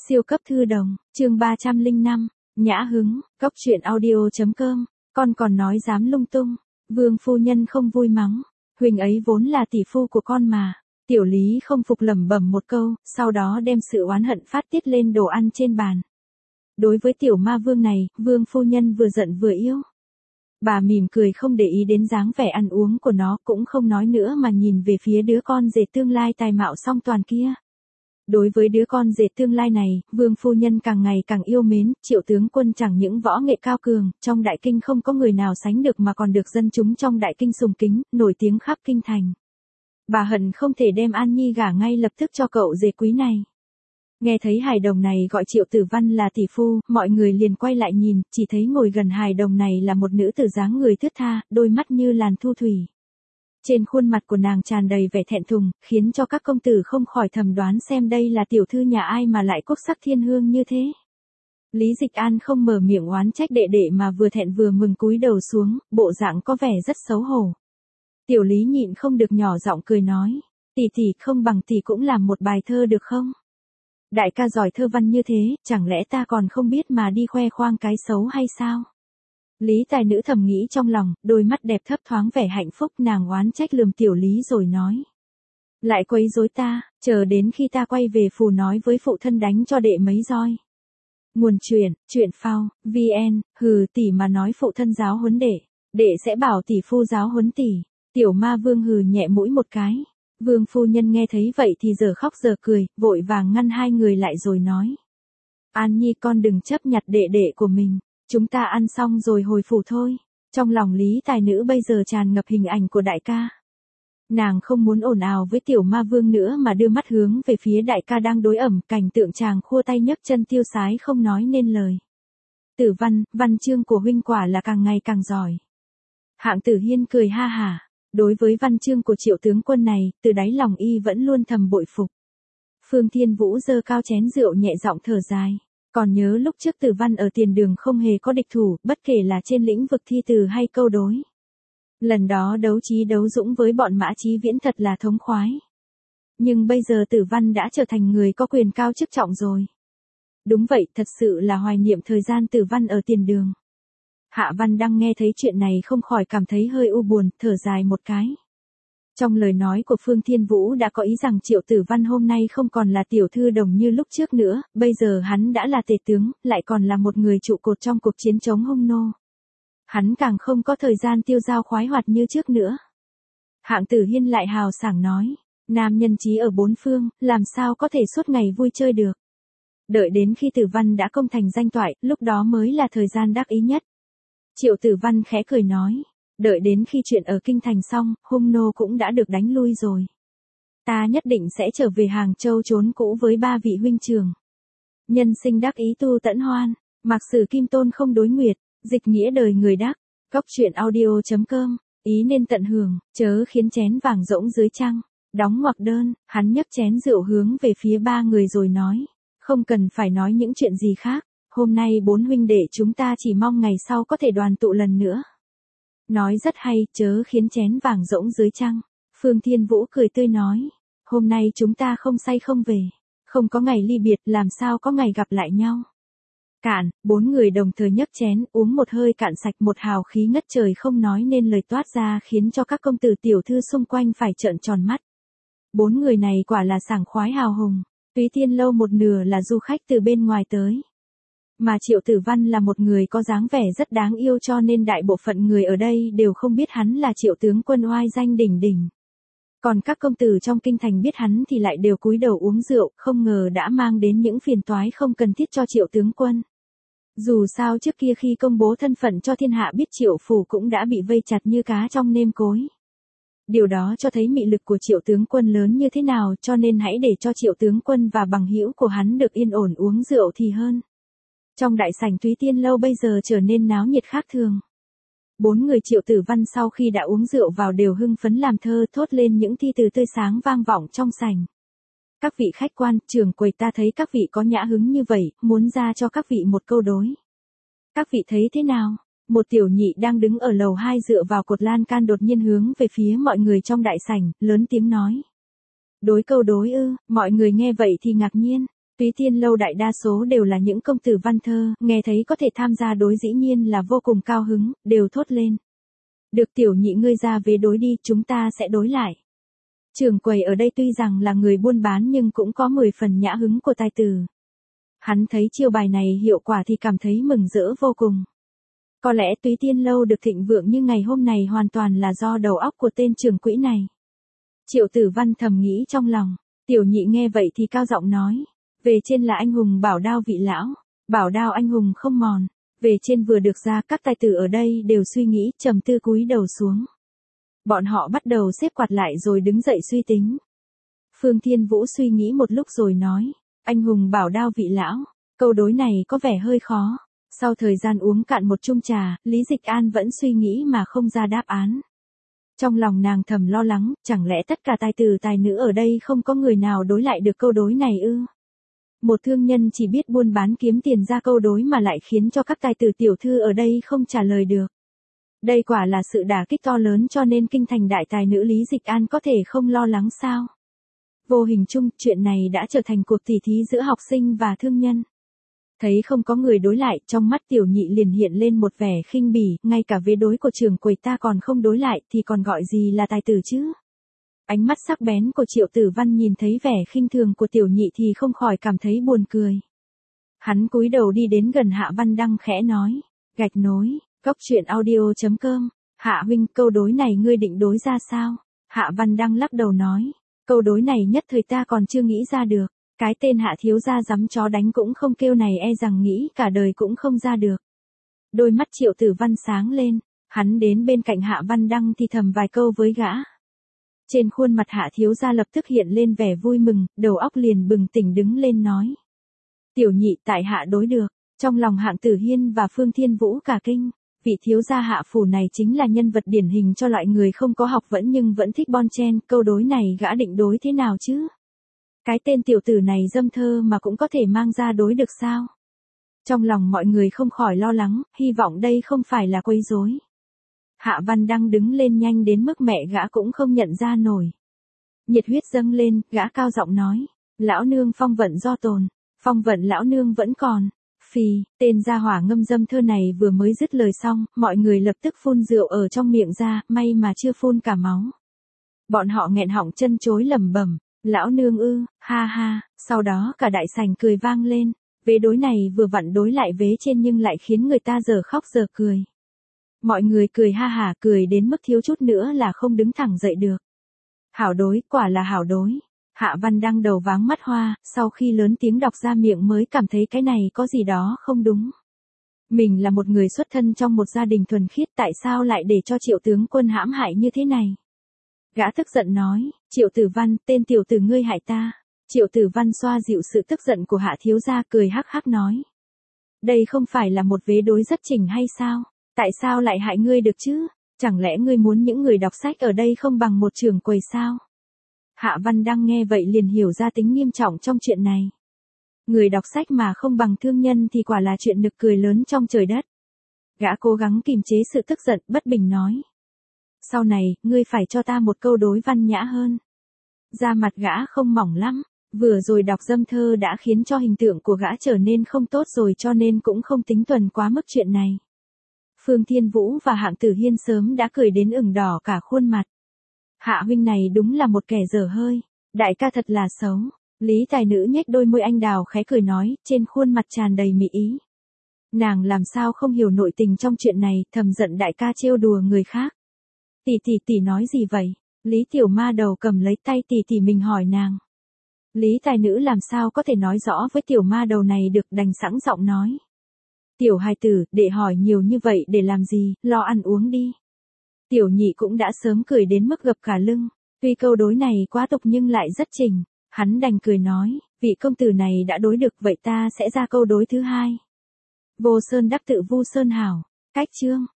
Siêu cấp thư đồng, chương 305, nhã hứng, cốc truyện audio.com, con còn nói dám lung tung, Vương phu nhân không vui mắng, huynh ấy vốn là tỷ phu của con mà. Tiểu Lý không phục lẩm bẩm một câu, sau đó đem sự oán hận phát tiết lên đồ ăn trên bàn. Đối với tiểu ma vương này, Vương phu nhân vừa giận vừa yêu. Bà mỉm cười không để ý đến dáng vẻ ăn uống của nó, cũng không nói nữa mà nhìn về phía đứa con rể tương lai tài mạo song toàn kia. Đối với đứa con rể tương lai này, Vương phu nhân càng ngày càng yêu mến. Triệu tướng quân chẳng những võ nghệ cao cường, trong đại kinh không có người nào sánh được mà còn được dân chúng trong đại kinh sùng kính, nổi tiếng khắp kinh thành. Bà hận không thể đem An Nhi gả ngay lập tức cho cậu rể quý này. Nghe thấy hài đồng này gọi Triệu Tử Văn là tỷ phu, mọi người liền quay lại nhìn, chỉ thấy ngồi gần hài đồng này là một nữ tử dáng người thướt tha, đôi mắt như làn thu thủy. Trên khuôn mặt của nàng tràn đầy vẻ thẹn thùng, khiến cho các công tử không khỏi thầm đoán xem đây là tiểu thư nhà ai mà lại quốc sắc thiên hương như thế. Lý Dịch An không mở miệng oán trách đệ đệ mà vừa thẹn vừa mừng cúi đầu xuống, bộ dạng có vẻ rất xấu hổ. Tiểu Lý nhịn không được nhỏ giọng cười nói, tỷ tỷ không bằng tỷ cũng làm một bài thơ được không? Đại ca giỏi thơ văn như thế, chẳng lẽ ta còn không biết mà đi khoe khoang cái xấu hay sao? Lý tài nữ thầm nghĩ trong lòng, đôi mắt đẹp thấp thoáng vẻ hạnh phúc, nàng oán trách lườm Tiểu Lý rồi nói. Lại quấy rối ta, chờ đến khi ta quay về phủ nói với phụ thân đánh cho đệ mấy roi. Nguồn truyện phao, VN, hừ tỷ mà nói phụ thân giáo huấn đệ sẽ bảo tỷ phu giáo huấn tỷ. Tiểu ma vương hừ nhẹ mũi một cái. Vương phu nhân nghe thấy vậy thì giờ khóc giờ cười, vội vàng ngăn hai người lại rồi nói. An Nhi con đừng chấp nhặt đệ đệ của mình, chúng ta ăn xong rồi hồi phủ thôi. Trong lòng Lý tài nữ bây giờ tràn ngập hình ảnh của đại ca. Nàng không muốn ồn ào với tiểu ma vương nữa mà đưa mắt hướng về phía đại ca đang đối ẩm, cảnh tượng chàng khua tay nhấc chân tiêu sái không nói nên lời. Tử Văn, văn chương của huynh quả là càng ngày càng giỏi. Hạng Tử Hiên cười ha hả. Đối với văn chương của Triệu tướng quân này, từ đáy lòng y vẫn luôn thầm bội phục. Phương Thiên Vũ giơ cao chén rượu nhẹ giọng thở dài. Còn nhớ lúc trước Tử Văn ở tiền đường không hề có địch thủ, bất kể là trên lĩnh vực thi từ hay câu đối. Lần đó đấu trí đấu dũng với bọn Mã Chí Viễn thật là thống khoái. Nhưng bây giờ Tử Văn đã trở thành người có quyền cao chức trọng rồi. Đúng vậy, thật sự là hoài niệm thời gian Tử Văn ở tiền đường. Hạ Văn Đăng nghe thấy chuyện này không khỏi cảm thấy hơi u buồn, thở dài một cái. Trong lời nói của Phương Thiên Vũ đã có ý rằng Triệu Tử Văn hôm nay không còn là tiểu thư đồng như lúc trước nữa, bây giờ hắn đã là tể tướng, lại còn là một người trụ cột trong cuộc chiến chống Hung nô. Hắn càng không có thời gian tiêu dao khoái hoạt như trước nữa. Hạng Tử Hiên lại hào sảng nói, nam nhân trí ở bốn phương, làm sao có thể suốt ngày vui chơi được. Đợi đến khi Tử Văn đã công thành danh toại, lúc đó mới là thời gian đắc ý nhất. Triệu Tử Văn khẽ cười nói, đợi đến khi chuyện ở Kinh Thành xong, Hung nô cũng đã được đánh lui rồi. Ta nhất định sẽ trở về Hàng Châu trốn cũ với ba vị huynh trưởng. Nhân sinh đắc ý tu tẫn hoan, mặc sử kim tôn không đối nguyệt, dịch nghĩa đời người đắc, cốc truyện audio.com, ý nên tận hưởng, chớ khiến chén vàng rỗng dưới trăng. Đóng ngoặc đơn, hắn nhấc chén rượu hướng về phía ba người rồi nói, không cần phải nói những chuyện gì khác. Hôm nay bốn huynh đệ chúng ta chỉ mong ngày sau có thể đoàn tụ lần nữa. Nói rất hay, chớ khiến chén vàng rỗng dưới trăng. Phương Thiên Vũ cười tươi nói, hôm nay chúng ta không say không về, không có ngày ly biệt, làm sao có ngày gặp lại nhau. Cạn, bốn người đồng thời nhấc chén, uống một hơi cạn sạch, một hào khí ngất trời không nói nên lời toát ra khiến cho các công tử tiểu thư xung quanh phải trợn tròn mắt. Bốn người này quả là sảng khoái hào hùng. Túy Tiên lâu một nửa là du khách từ bên ngoài tới. Mà Triệu Tử Văn là một người có dáng vẻ rất đáng yêu cho nên đại bộ phận người ở đây đều không biết hắn là Triệu tướng quân oai danh đỉnh đỉnh. Còn các công tử trong kinh thành biết hắn thì lại đều cúi đầu uống rượu, không ngờ đã mang đến những phiền toái không cần thiết cho Triệu tướng quân. Dù sao trước kia khi công bố thân phận cho thiên hạ biết Triệu phủ cũng đã bị vây chặt như cá trong nêm cối. Điều đó cho thấy mị lực của Triệu tướng quân lớn như thế nào, cho nên hãy để cho Triệu tướng quân và bằng hữu của hắn được yên ổn uống rượu thì hơn. Trong đại sảnh Túy Tiên lâu bây giờ trở nên náo nhiệt khác thường. Bốn người Triệu Tử Văn sau khi đã uống rượu vào đều hưng phấn làm thơ, thốt lên những thi từ tươi sáng vang vọng trong sảnh. Các vị khách quan, trưởng quầy, ta thấy các vị có nhã hứng như vậy, muốn ra cho các vị một câu đối. Các vị thấy thế nào? Một tiểu nhị đang đứng ở lầu 2 dựa vào cột lan can đột nhiên hướng về phía mọi người trong đại sảnh, lớn tiếng nói. Đối câu đối ư? Mọi người nghe vậy thì ngạc nhiên. Túy Tiên lâu đại đa số đều là những công tử văn thơ, nghe thấy có thể tham gia đối dĩ nhiên là vô cùng cao hứng, đều thốt lên. Được tiểu nhị ngươi ra vế đối đi, chúng ta sẽ đối lại. Trưởng quầy ở đây tuy rằng là người buôn bán nhưng cũng có 10 phần nhã hứng của tài tử. Hắn thấy chiêu bài này hiệu quả thì cảm thấy mừng rỡ vô cùng. Có lẽ Túy Tiên lâu được thịnh vượng như ngày hôm này hoàn toàn là do đầu óc của tên trưởng quỹ này. Triệu Tử Văn thầm nghĩ trong lòng, tiểu nhị nghe vậy thì cao giọng nói, về trên là anh hùng bảo đao vị lão, bảo đao anh hùng không mòn. Về trên vừa được ra, các tài tử ở đây đều suy nghĩ, trầm tư cúi đầu xuống. Bọn họ bắt đầu xếp quạt lại rồi đứng dậy suy tính. Phương Thiên Vũ suy nghĩ một lúc rồi nói, anh hùng bảo đao vị lão, câu đối này có vẻ hơi khó. Sau thời gian uống cạn một chung trà, Lý Dịch An vẫn suy nghĩ mà không ra đáp án. Trong lòng nàng thầm lo lắng, chẳng lẽ tất cả tài tử tài nữ ở đây không có người nào đối lại được câu đối này ư? Một thương nhân chỉ biết buôn bán kiếm tiền ra câu đối mà lại khiến cho các tài tử tiểu thư ở đây không trả lời được. Đây quả là sự đả kích to lớn, cho nên kinh thành đại tài nữ Lý Dịch An có thể không lo lắng sao? Vô hình chung, chuyện này đã trở thành cuộc tỉ thí giữa học sinh và thương nhân. Thấy không có người đối lại, trong mắt tiểu nhị liền hiện lên một vẻ khinh bỉ, ngay cả vế đối của trưởng quầy ta còn không đối lại thì còn gọi gì là tài tử chứ? Ánh mắt sắc bén của Triệu Tử Văn nhìn thấy vẻ khinh thường của tiểu nhị thì không khỏi cảm thấy buồn cười. Hắn cúi đầu đi đến gần Hạ Văn Đăng khẽ nói, gạch nối, coctruyện.audio.com, Hạ huynh, câu đối này ngươi định đối ra sao? Hạ Văn Đăng lắc đầu nói, câu đối này nhất thời ta còn chưa nghĩ ra được, cái tên Hạ thiếu gia dám chó đánh cũng không kêu này e rằng nghĩ cả đời cũng không ra được. Đôi mắt Triệu Tử Văn sáng lên, hắn đến bên cạnh Hạ Văn Đăng thì thầm vài câu với gã. Trên khuôn mặt Hạ thiếu gia lập tức hiện lên vẻ vui mừng, đầu óc liền bừng tỉnh đứng lên nói. Tiểu nhị tại hạ đối được, trong lòng Hạng Tử Hiên và Phương Thiên Vũ cả kinh, vị thiếu gia Hạ phủ này chính là nhân vật điển hình cho loại người không có học vấn nhưng vẫn thích bon chen, câu đối này gã định đối thế nào chứ? Cái tên tiểu tử này dâm thơ mà cũng có thể mang ra đối được sao? Trong lòng mọi người không khỏi lo lắng, hy vọng đây không phải là quấy rối. Hạ Văn Đăng đứng lên nhanh đến mức mẹ gã cũng không nhận ra nổi. Nhiệt huyết dâng lên, gã cao giọng nói, lão nương phong vận do tồn, phong vận lão nương vẫn còn. Phì, tên gia hỏa ngâm dâm thơ này vừa mới dứt lời xong, mọi người lập tức phun rượu ở trong miệng ra, may mà chưa phun cả máu. Bọn họ nghẹn họng chân chối lẩm bẩm, lão nương ư, ha ha, sau đó cả đại sảnh cười vang lên, vế đối này vừa vặn đối lại vế trên nhưng lại khiến người ta giờ khóc giờ cười. Mọi người cười ha hả, cười đến mức thiếu chút nữa là không đứng thẳng dậy được. Hảo đối, quả là hảo đối. Hạ Văn Đăng đầu váng mắt hoa, sau khi lớn tiếng đọc ra miệng mới cảm thấy cái này có gì đó không đúng. Mình là một người xuất thân trong một gia đình thuần khiết, tại sao lại để cho Triệu tướng quân hãm hại như thế này? Gã tức giận nói, Triệu Tử Văn, tên tiểu tử ngươi hại ta. Triệu Tử Văn xoa dịu sự tức giận của Hạ thiếu gia, cười hắc hắc nói. Đây không phải là một vế đối rất chỉnh hay sao? Tại sao lại hại ngươi được chứ? Chẳng lẽ ngươi muốn những người đọc sách ở đây không bằng một trưởng quầy sao? Hạ Văn Đăng nghe vậy liền hiểu ra tính nghiêm trọng trong chuyện này. Người đọc sách mà không bằng thương nhân thì quả là chuyện nực cười lớn trong trời đất. Gã cố gắng kìm chế sự tức giận, bất bình nói. Sau này, ngươi phải cho ta một câu đối văn nhã hơn. Da mặt gã không mỏng lắm, vừa rồi đọc dâm thơ đã khiến cho hình tượng của gã trở nên không tốt rồi, cho nên cũng không tính tuần quá mức chuyện này. Phương Thiên Vũ và Hạng Tử Hiên sớm đã cười đến ửng đỏ cả khuôn mặt. Hạ huynh này đúng là một kẻ dở hơi, đại ca thật là xấu. Lý tài nữ nhếch đôi môi anh đào khẽ cười nói, trên khuôn mặt tràn đầy mỹ ý. Nàng làm sao không hiểu nội tình trong chuyện này, thầm giận đại ca trêu đùa người khác. Tỷ nói gì vậy? Lý tiểu ma đầu cầm lấy tay tỷ mình hỏi nàng. Lý tài nữ làm sao có thể nói rõ với tiểu ma đầu này được, đành sẵn giọng nói. Tiểu hài tử, để hỏi nhiều như vậy để làm gì, lo ăn uống đi. Tiểu nhị cũng đã sớm cười đến mức gập cả lưng, tuy câu đối này quá tục nhưng lại rất chỉnh, hắn đành cười nói, vị công tử này đã đối được vậy ta sẽ ra câu đối thứ hai. Vô sơn đắc tự vu sơn hảo, cách chương.